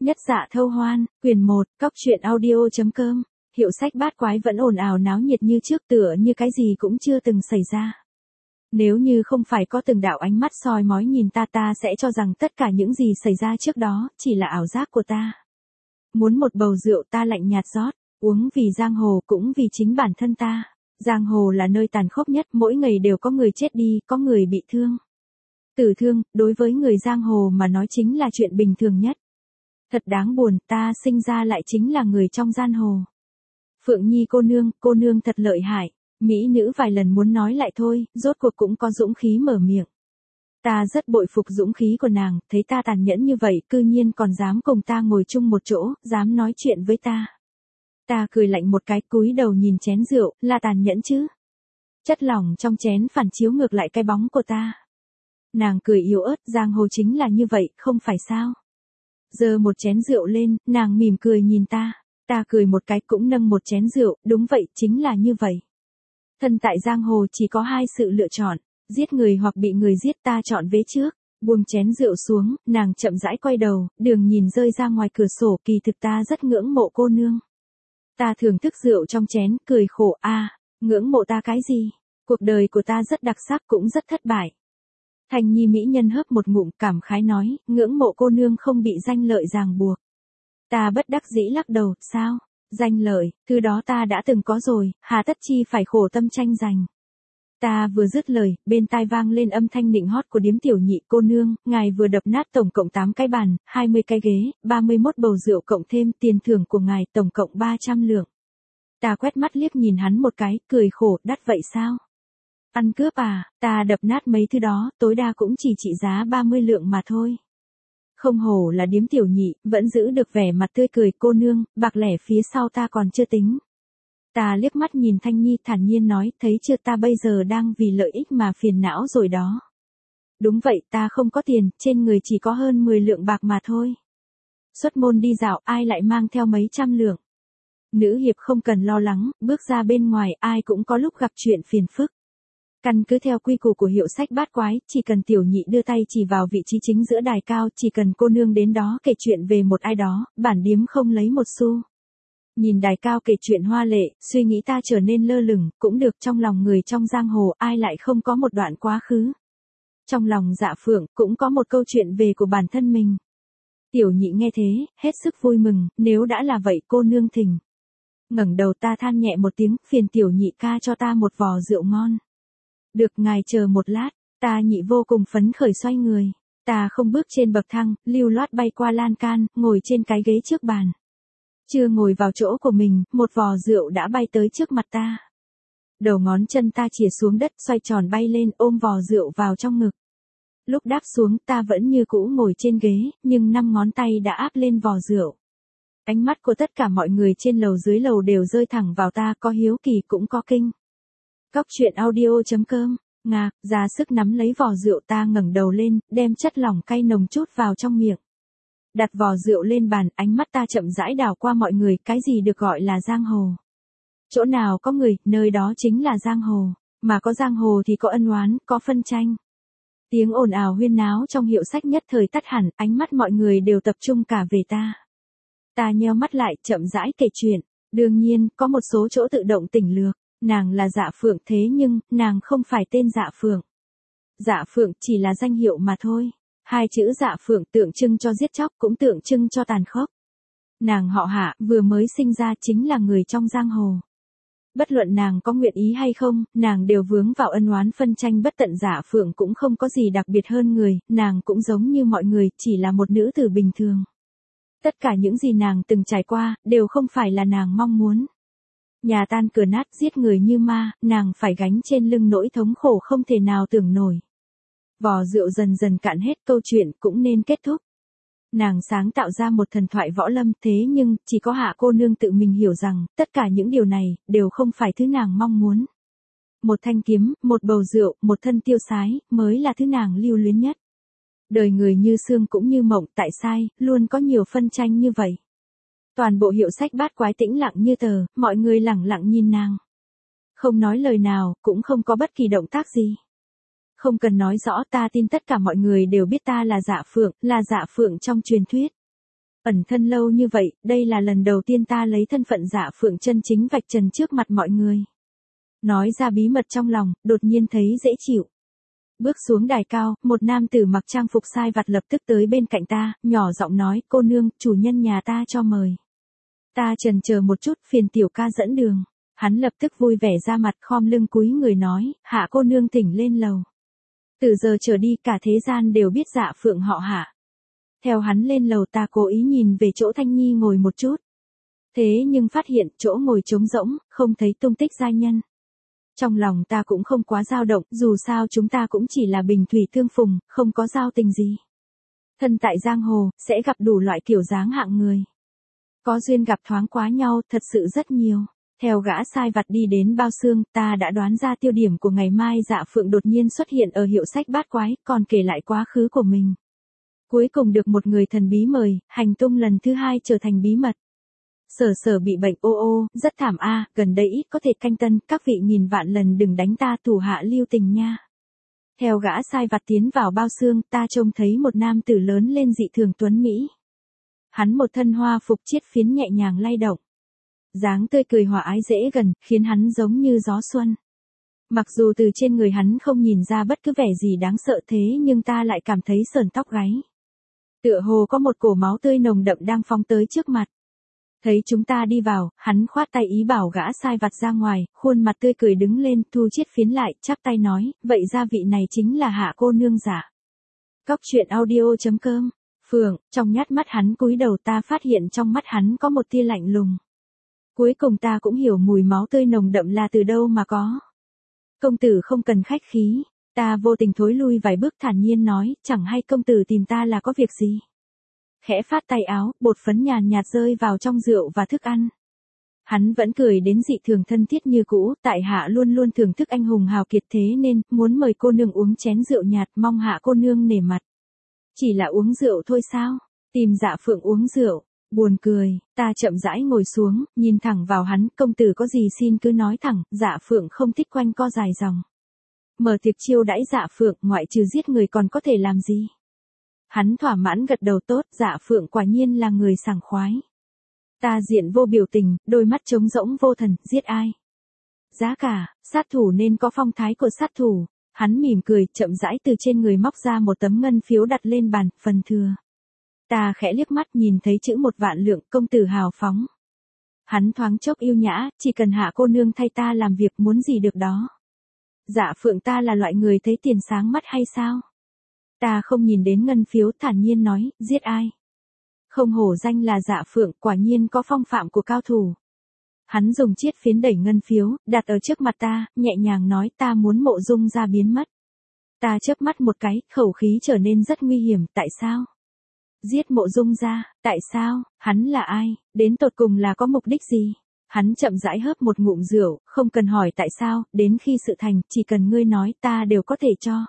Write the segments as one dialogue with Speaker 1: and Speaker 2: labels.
Speaker 1: Nhất Dạ Thâu Hoan, quyển 1, cóc truyện audio.com. Hiệu sách bát quái vẫn ồn ào náo nhiệt như trước, tựa như cái gì cũng chưa từng xảy ra. Nếu như không phải có từng đạo ánh mắt soi mói nhìn ta sẽ cho rằng tất cả những gì xảy ra trước đó chỉ là ảo giác của ta. Muốn một bầu rượu ta lạnh nhạt rót, uống vì giang hồ cũng vì chính bản thân ta. Giang hồ là nơi tàn khốc nhất, mỗi ngày đều có người chết đi, có người bị thương. Tử thương, đối với người giang hồ mà nói chính là chuyện bình thường nhất. Thật đáng buồn, ta sinh ra lại chính là người trong giang hồ. Phượng Nhi cô nương thật lợi hại. Mỹ nữ vài lần muốn nói lại thôi, rốt cuộc cũng có dũng khí mở miệng. Ta rất bội phục dũng khí của nàng, thấy ta tàn nhẫn như vậy, cư nhiên còn dám cùng ta ngồi chung một chỗ, dám nói chuyện với ta. Ta cười lạnh một cái, cúi đầu nhìn chén rượu, là tàn nhẫn chứ. Chất lỏng trong chén phản chiếu ngược lại cái bóng của ta. Nàng cười yếu ớt, giang hồ chính là như vậy, không phải sao? Giơ một chén rượu lên, nàng mỉm cười nhìn ta. Ta cười một cái cũng nâng một chén rượu, đúng vậy, chính là như vậy. Thân tại giang hồ chỉ có hai sự lựa chọn, giết người hoặc bị người giết, ta chọn vế trước. Buông chén rượu xuống, nàng chậm rãi quay đầu, đường nhìn rơi ra ngoài cửa sổ, kỳ thực ta rất ngưỡng mộ cô nương. Ta thưởng thức rượu trong chén, cười khổ, ngưỡng mộ ta cái gì? Cuộc đời của ta rất đặc sắc cũng rất thất bại. Thành Nhi mỹ nhân hớp một ngụm, cảm khái nói, ngưỡng mộ cô nương không bị danh lợi ràng buộc. Ta bất đắc dĩ lắc đầu, sao? Danh lợi, thứ đó ta đã từng có rồi, hà tất chi phải khổ tâm tranh giành. Ta vừa dứt lời, bên tai vang lên âm thanh nịnh hót của điếm tiểu nhị, cô nương, ngài vừa đập nát tổng cộng 8 cái bàn, 20 cái ghế, 31 bầu rượu cộng thêm tiền thưởng của ngài tổng cộng 300 lượng. Ta quét mắt liếc nhìn hắn một cái, cười khổ, đắt vậy sao? Ăn cướp à, ta đập nát mấy thứ đó, tối đa cũng chỉ trị giá 30 lượng mà thôi. Không hổ là điếm tiểu nhị, vẫn giữ được vẻ mặt tươi cười, cô nương, bạc lẻ phía sau ta còn chưa tính. Ta liếc mắt nhìn Thanh Nhi thản nhiên nói, thấy chưa, ta bây giờ đang vì lợi ích mà phiền não rồi đó. Đúng vậy, ta không có tiền, trên người chỉ có hơn 10 lượng bạc mà thôi. Xuất môn đi dạo, ai lại mang theo mấy trăm lượng. Nữ hiệp không cần lo lắng, bước ra bên ngoài, ai cũng có lúc gặp chuyện phiền phức. Căn cứ theo quy củ của hiệu sách bát quái, chỉ cần tiểu nhị đưa tay chỉ vào vị trí chính giữa đài cao, chỉ cần cô nương đến đó kể chuyện về một ai đó, bản điếm không lấy một xu. Nhìn đài cao kể chuyện hoa lệ, suy nghĩ ta trở nên lơ lửng, cũng được, trong lòng người trong giang hồ ai lại không có một đoạn quá khứ. Trong lòng Dạ Phượng cũng có một câu chuyện về của bản thân mình. Tiểu nhị nghe thế, hết sức vui mừng, nếu đã là vậy cô nương thỉnh. Ngẩng đầu ta than nhẹ một tiếng, phiền tiểu nhị ca cho ta một vò rượu ngon. Được, ngài chờ một lát, ta nhị vô cùng phấn khởi xoay người. Ta không bước trên bậc thang, lưu loát bay qua lan can, ngồi trên cái ghế trước bàn. Chưa ngồi vào chỗ của mình, một vò rượu đã bay tới trước mặt ta. Đầu ngón chân ta chìa xuống đất, xoay tròn bay lên, ôm vò rượu vào trong ngực. Lúc đáp xuống, ta vẫn như cũ ngồi trên ghế, nhưng 5 ngón tay đã áp lên vò rượu. Ánh mắt của tất cả mọi người trên lầu dưới lầu đều rơi thẳng vào ta, có hiếu kỳ cũng có kinh. Cóc truyện audio.com, ngạc, ra sức nắm lấy vò rượu, ta ngẩng đầu lên, đem chất lỏng cay nồng chút vào trong miệng. Đặt vò rượu lên bàn, ánh mắt ta chậm rãi đảo qua mọi người, cái gì được gọi là giang hồ. Chỗ nào có người, nơi đó chính là giang hồ, mà có giang hồ thì có ân oán, có phân tranh. Tiếng ồn ào huyên náo trong hiệu sách nhất thời tắt hẳn, ánh mắt mọi người đều tập trung cả về ta. Ta nheo mắt lại, chậm rãi kể chuyện, đương nhiên, có một số chỗ tự động tỉnh lược. Nàng là Dạ Phượng, thế nhưng, nàng không phải tên Dạ Phượng. Dạ Phượng chỉ là danh hiệu mà thôi. Hai chữ Dạ Phượng tượng trưng cho giết chóc, cũng tượng trưng cho tàn khốc. Nàng họ Hạ, vừa mới sinh ra chính là người trong giang hồ. Bất luận nàng có nguyện ý hay không, nàng đều vướng vào ân oán phân tranh bất tận. Dạ Phượng cũng không có gì đặc biệt hơn người, nàng cũng giống như mọi người, chỉ là một nữ tử bình thường. Tất cả những gì nàng từng trải qua, đều không phải là nàng mong muốn. Nhà tan cửa nát, giết người như ma, nàng phải gánh trên lưng nỗi thống khổ không thể nào tưởng nổi. Vò rượu dần dần cạn hết, câu chuyện cũng nên kết thúc. Nàng sáng tạo ra một thần thoại võ lâm, thế nhưng, chỉ có Hạ cô nương tự mình hiểu rằng, tất cả những điều này, đều không phải thứ nàng mong muốn. Một thanh kiếm, một bầu rượu, một thân tiêu sái, mới là thứ nàng lưu luyến nhất. Đời người như sương cũng như mộng, tại sai, luôn có nhiều phân tranh như vậy. Toàn bộ hiệu sách bát quái tĩnh lặng như tờ, mọi người lẳng lặng nhìn nàng. Không nói lời nào, cũng không có bất kỳ động tác gì. Không cần nói rõ, ta tin tất cả mọi người đều biết ta là Dạ Phượng trong truyền thuyết. Ẩn thân lâu như vậy, đây là lần đầu tiên ta lấy thân phận Dạ Phượng chân chính vạch trần trước mặt mọi người. Nói ra bí mật trong lòng, đột nhiên thấy dễ chịu. Bước xuống đài cao, một nam tử mặc trang phục sai vặt lập tức tới bên cạnh ta, nhỏ giọng nói, cô nương, chủ nhân nhà ta cho mời. Ta chần chờ một chút, phiền tiểu ca dẫn đường. Hắn lập tức vui vẻ ra mặt, khom lưng cúi người nói, Hạ cô nương thỉnh lên lầu. Từ giờ trở đi cả thế gian đều biết Dạ Phượng họ Hạ. Theo hắn lên lầu ta cố ý nhìn về chỗ Thanh Nhi ngồi một chút. Thế nhưng phát hiện chỗ ngồi trống rỗng, không thấy tung tích giai nhân. Trong lòng ta cũng không quá dao động, dù sao chúng ta cũng chỉ là bình thủy tương phùng, không có giao tình gì. Thân tại giang hồ, sẽ gặp đủ loại kiểu dáng hạng người. Có duyên gặp thoáng quá nhau, thật sự rất nhiều. Theo gã sai vặt đi đến bao xương, ta đã đoán ra tiêu điểm của ngày mai. Dạ Phượng đột nhiên xuất hiện ở hiệu sách bát quái, còn kể lại quá khứ của mình. Cuối cùng được một người thần bí mời, hành tung lần thứ 2 trở thành bí mật. Sở bị bệnh ô, rất thảm a, gần đây ít có thể canh tân, các vị nghìn vạn lần đừng đánh ta, thủ hạ lưu tình nha. Theo gã sai vặt tiến vào bao xương, ta trông thấy một nam tử lớn lên dị thường tuấn mỹ. Hắn một thân hoa phục chiết phiến nhẹ nhàng lay động. Dáng tươi cười hòa ái dễ gần, khiến hắn giống như gió xuân. Mặc dù từ trên người hắn không nhìn ra bất cứ vẻ gì đáng sợ thế nhưng ta lại cảm thấy sởn tóc gáy. Tựa hồ có một cổ máu tươi nồng đậm đang phóng tới trước mặt. Thấy chúng ta đi vào, hắn khoát tay ý bảo gã sai vặt ra ngoài, khuôn mặt tươi cười đứng lên, thu chiết phiến lại, chắp tay nói, vậy ra vị này chính là Hạ cô nương giả. Cóc truyện audio.com, Phượng, trong nhát mắt hắn cúi đầu ta phát hiện trong mắt hắn có một tia lạnh lùng. Cuối cùng ta cũng hiểu mùi máu tươi nồng đậm là từ đâu mà có. Công tử không cần khách khí, ta vô tình thối lui vài bước thản nhiên nói, chẳng hay công tử tìm ta là có việc gì. Khẽ phát tay áo, bột phấn nhàn nhạt rơi vào trong rượu và thức ăn. Hắn vẫn cười đến dị thường thân thiết như cũ, tại hạ luôn luôn thưởng thức anh hùng hào kiệt thế nên, muốn mời cô nương uống chén rượu nhạt, mong Hạ cô nương nể mặt. Chỉ là uống rượu thôi sao? Tìm Dạ Phượng uống rượu, buồn cười, ta chậm rãi ngồi xuống, nhìn thẳng vào hắn, công tử có gì xin cứ nói thẳng, Dạ Phượng không thích quanh co dài dòng. Mở tiệc chiêu đãi Dạ Phượng, ngoại trừ giết người còn có thể làm gì? Hắn thỏa mãn gật đầu tốt, Dạ Phượng quả nhiên là người sảng khoái. Ta diện vô biểu tình, đôi mắt trống rỗng vô thần, giết ai? Giá cả, sát thủ nên có phong thái của sát thủ. Hắn mỉm cười, chậm rãi từ trên người móc ra một tấm ngân phiếu đặt lên bàn, phần thừa. Ta khẽ liếc mắt nhìn thấy chữ 1.000.000 lượng, công tử hào phóng. Hắn thoáng chốc yêu nhã, chỉ cần Hạ cô nương thay ta làm việc muốn gì được đó. Dạ Phượng ta là loại người thấy tiền sáng mắt hay sao? Ta không nhìn đến ngân phiếu, thản nhiên nói, giết ai? Không hổ danh là Dạ Phượng, quả nhiên có phong phạm của cao thủ. Hắn dùng chiết phiến đẩy ngân phiếu, đặt ở trước mặt ta, nhẹ nhàng nói, ta muốn Mộ Dung gia biến mất. Ta chớp mắt một cái, khẩu khí trở nên rất nguy hiểm, tại sao? Giết Mộ Dung gia, tại sao? Hắn là ai? Đến tột cùng là có mục đích gì? Hắn chậm rãi hớp một ngụm rượu, không cần hỏi tại sao, đến khi sự thành, chỉ cần ngươi nói ta đều có thể cho.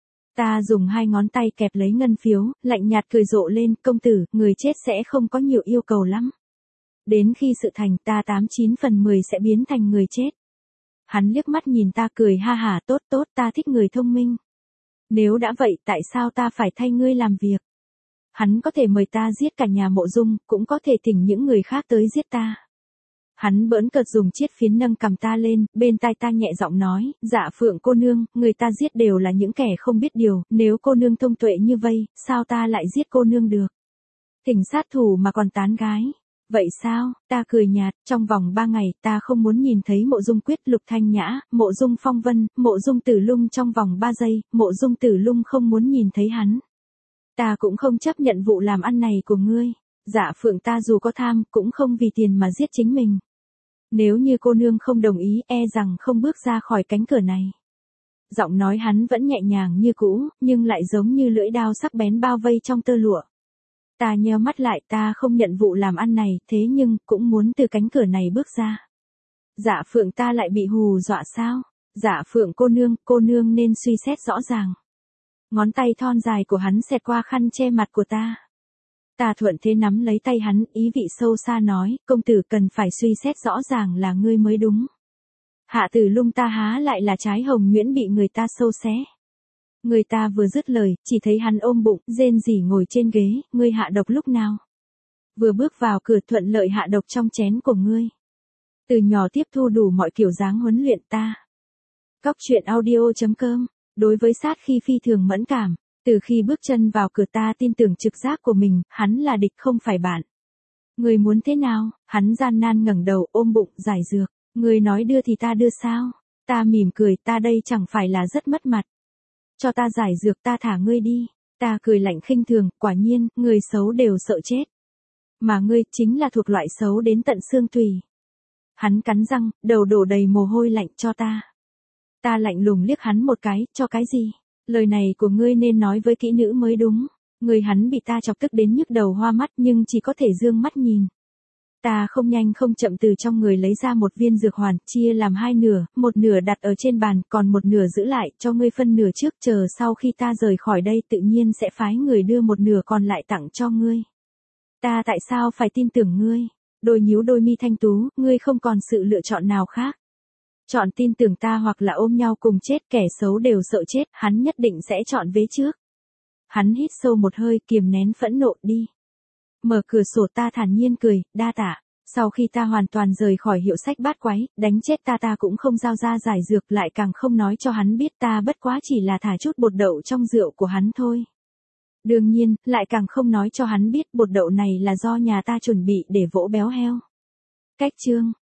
Speaker 1: Ta dùng 2 ngón tay kẹp lấy ngân phiếu, lạnh nhạt cười rộ lên, công tử, người chết sẽ không có nhiều yêu cầu lắm. Đến khi sự thành ta 89 phần 10 sẽ biến thành người chết. Hắn liếc mắt nhìn ta cười ha hả, tốt tốt, ta thích người thông minh. Nếu đã vậy tại sao ta phải thay ngươi làm việc? Hắn có thể mời ta giết cả nhà Mộ Dung, cũng có thể thỉnh những người khác tới giết ta. Hắn bỡn cợt dùng chiết phiến nâng cầm ta lên, bên tai ta nhẹ giọng nói, Dạ Phượng cô nương, người ta giết đều là những kẻ không biết điều, nếu cô nương thông tuệ như vây, sao ta lại giết cô nương được? Thỉnh sát thủ mà còn tán gái. Vậy sao? Ta cười nhạt, trong vòng 3 ngày ta không muốn nhìn thấy Mộ Dung Quyết, Lục Thanh Nhã, Mộ Dung Phong Vân, Mộ Dung Tử Lung trong vòng 3 giây, Mộ Dung Tử Lung không muốn nhìn thấy hắn. Ta cũng không chấp nhận vụ làm ăn này của ngươi. Dạ Phượng ta dù có tham, cũng không vì tiền mà giết chính mình. Nếu như cô nương không đồng ý, e rằng không bước ra khỏi cánh cửa này. Giọng nói hắn vẫn nhẹ nhàng như cũ, nhưng lại giống như lưỡi dao sắc bén bao vây trong tơ lụa. Ta nheo mắt lại, ta không nhận vụ làm ăn này, thế nhưng, cũng muốn từ cánh cửa này bước ra. Dạ Phượng ta lại bị hù dọa sao? Dạ Phượng cô nương nên suy xét rõ ràng. Ngón tay thon dài của hắn xẹt qua khăn che mặt của ta. Ta thuận thế nắm lấy tay hắn, ý vị sâu xa nói, công tử cần phải suy xét rõ ràng là ngươi mới đúng. Hạ Tử Lung ta há lại là trái hồng nhuyễn bị người ta sâu xé. Người ta vừa dứt lời, chỉ thấy hắn ôm bụng, rên rỉ ngồi trên ghế, ngươi hạ độc lúc nào? Vừa bước vào cửa thuận lợi hạ độc trong chén của ngươi. Từ nhỏ tiếp thu đủ mọi kiểu dáng huấn luyện ta. Cóc truyện audio.com. Đối với sát khi phi thường mẫn cảm, từ khi bước chân vào cửa ta tin tưởng trực giác của mình, hắn là địch không phải bạn. Người muốn thế nào? Hắn gian nan ngẩng đầu ôm bụng giải dược. Người nói đưa thì ta đưa sao? Ta mỉm cười, ta đây chẳng phải là rất mất mặt. Cho ta giải dược, ta thả ngươi đi. Ta cười lạnh khinh thường, quả nhiên, người xấu đều sợ chết. Mà ngươi chính là thuộc loại xấu đến tận xương tùy. Hắn cắn răng, đầu đổ đầy mồ hôi lạnh cho ta. Ta lạnh lùng liếc hắn một cái, cho cái gì? Lời này của ngươi nên nói với kỹ nữ mới đúng. Người hắn bị ta chọc tức đến nhức đầu hoa mắt nhưng chỉ có thể dương mắt nhìn. Ta không nhanh không chậm từ trong người lấy ra một viên dược hoàn, chia làm hai nửa, một nửa đặt ở trên bàn, còn một nửa giữ lại, cho ngươi phân nửa trước, chờ sau khi ta rời khỏi đây tự nhiên sẽ phái người đưa một nửa còn lại tặng cho ngươi. Ta tại sao phải tin tưởng ngươi? Đôi nhíu đôi mi thanh tú, ngươi không còn sự lựa chọn nào khác. Chọn tin tưởng ta hoặc là ôm nhau cùng chết, kẻ xấu đều sợ chết, hắn nhất định sẽ chọn vế trước. Hắn hít sâu một hơi, kiềm nén phẫn nộ đi. Mở cửa sổ, ta thản nhiên cười, đa tạ. Sau khi ta hoàn toàn rời khỏi hiệu sách bát quái, đánh chết ta cũng không giao ra giải dược, lại càng không nói cho hắn biết ta bất quá chỉ là thả chút bột đậu trong rượu của hắn thôi. Đương nhiên, lại càng không nói cho hắn biết bột đậu này là do nhà ta chuẩn bị để vỗ béo heo. Cách chương